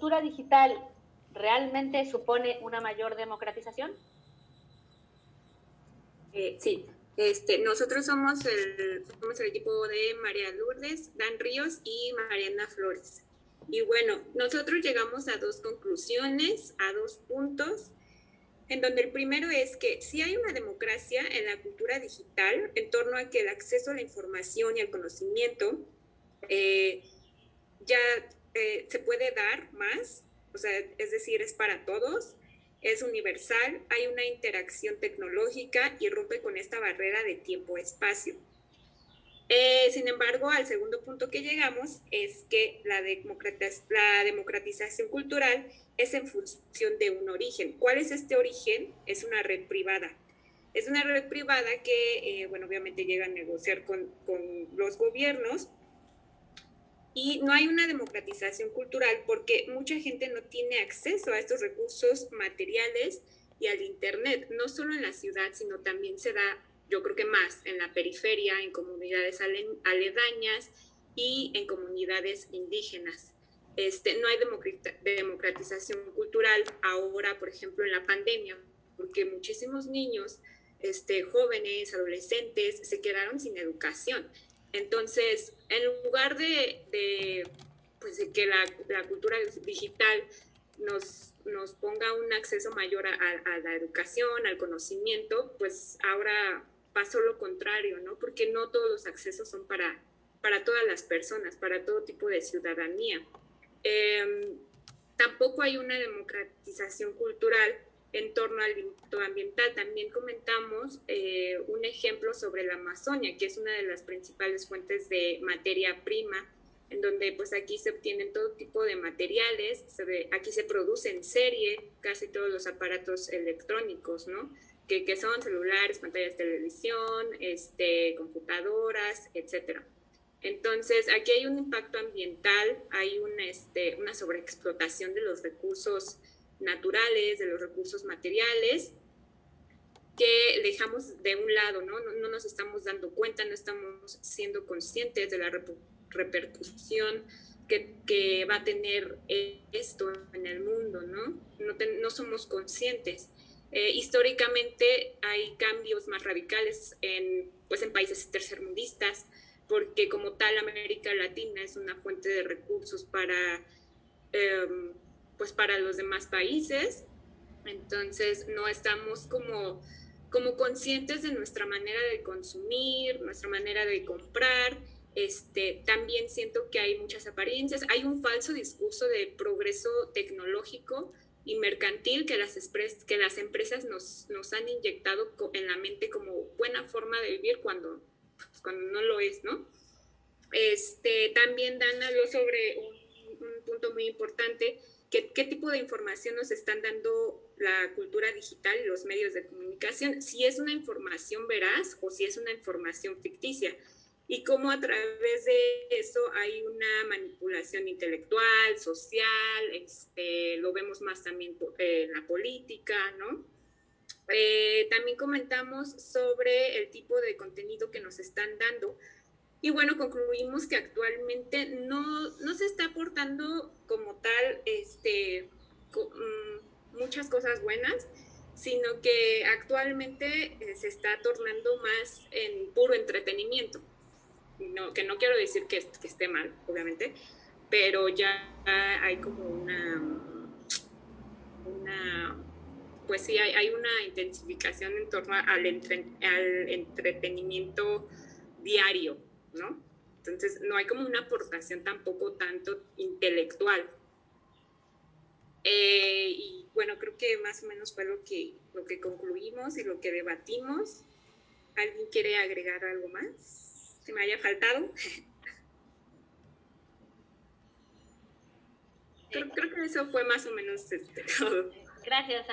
cultura digital realmente supone una mayor democratización? Sí, nosotros somos el equipo de María Lourdes, Dan Ríos y Mariana Flores. Y bueno, nosotros llegamos a dos conclusiones, a dos puntos, en donde el primero es que sí hay una democracia en la cultura digital en torno a que el acceso a la información y al conocimiento eh, ya se puede dar más, o sea, es decir, es para todos, es universal, hay una interacción tecnológica y rompe con esta barrera de tiempo-espacio. Sin embargo, al segundo punto que llegamos es que la democratización cultural es en función de un origen. ¿Cuál es este origen? Es una red privada. Es una red privada que, bueno, obviamente llega a negociar con los gobiernos y no hay una democratización cultural porque mucha gente no tiene acceso a estos recursos materiales y al Internet, no solo en la ciudad, sino también se da, yo creo que más, en la periferia, en comunidades aledañas y en comunidades indígenas. No hay democratización cultural ahora, por ejemplo, en la pandemia, porque muchísimos niños, jóvenes, adolescentes, se quedaron sin educación. Entonces, en lugar pues de que la cultura digital nos ponga un acceso mayor a la educación, al conocimiento, pues ahora pasó lo contrario, ¿no? Porque no todos los accesos son para todas las personas, para todo tipo de ciudadanía. Eh, Tampoco hay una democratización cultural en torno al impacto ambiental. También comentamos un ejemplo sobre la Amazonia, que es una de las principales fuentes de materia prima, en donde pues aquí se obtienen todo tipo de materiales, aquí se produce en serie casi todos los aparatos electrónicos, ¿no? Que son celulares, pantallas de televisión, computadoras, etcétera. Entonces, aquí hay un impacto ambiental, hay una sobreexplotación de los recursos naturales, de los recursos materiales, que dejamos de un lado, ¿no? No nos estamos dando cuenta, no estamos siendo conscientes de la repercusión que va a tener esto en el mundo, ¿no? No somos conscientes. Históricamente hay cambios más radicales pues en países tercermundistas, porque como tal América Latina es una fuente de recursos eh, pues para los demás países, entonces no estamos como conscientes de nuestra manera de consumir, nuestra manera de comprar. También siento que hay muchas apariencias, hay un falso discurso de progreso tecnológico y mercantil que las empresas nos han inyectado en la mente como buena forma de vivir cuando no lo es, ¿no? También Dan habló sobre un punto muy importante, qué tipo de información nos están dando la cultura digital y los medios de comunicación, si es una información veraz o si es una información ficticia, y cómo a través de eso hay una manipulación intelectual, social, lo vemos más también en la política, ¿no? También comentamos sobre el tipo de contenido que nos están dando, y bueno, concluimos que actualmente no se está aportando como tal muchas cosas buenas, sino que actualmente se está tornando más en puro entretenimiento. No, que no quiero decir que esté mal, obviamente, pero ya hay como una pues sí, hay una intensificación en torno al entretenimiento diario, ¿no? Entonces, no hay como una aportación tampoco tanto intelectual. Y bueno, creo que más o menos fue lo que concluimos y lo que debatimos. ¿Alguien quiere agregar algo más que me haya faltado? Creo que eso fue más o menos todo. Gracias.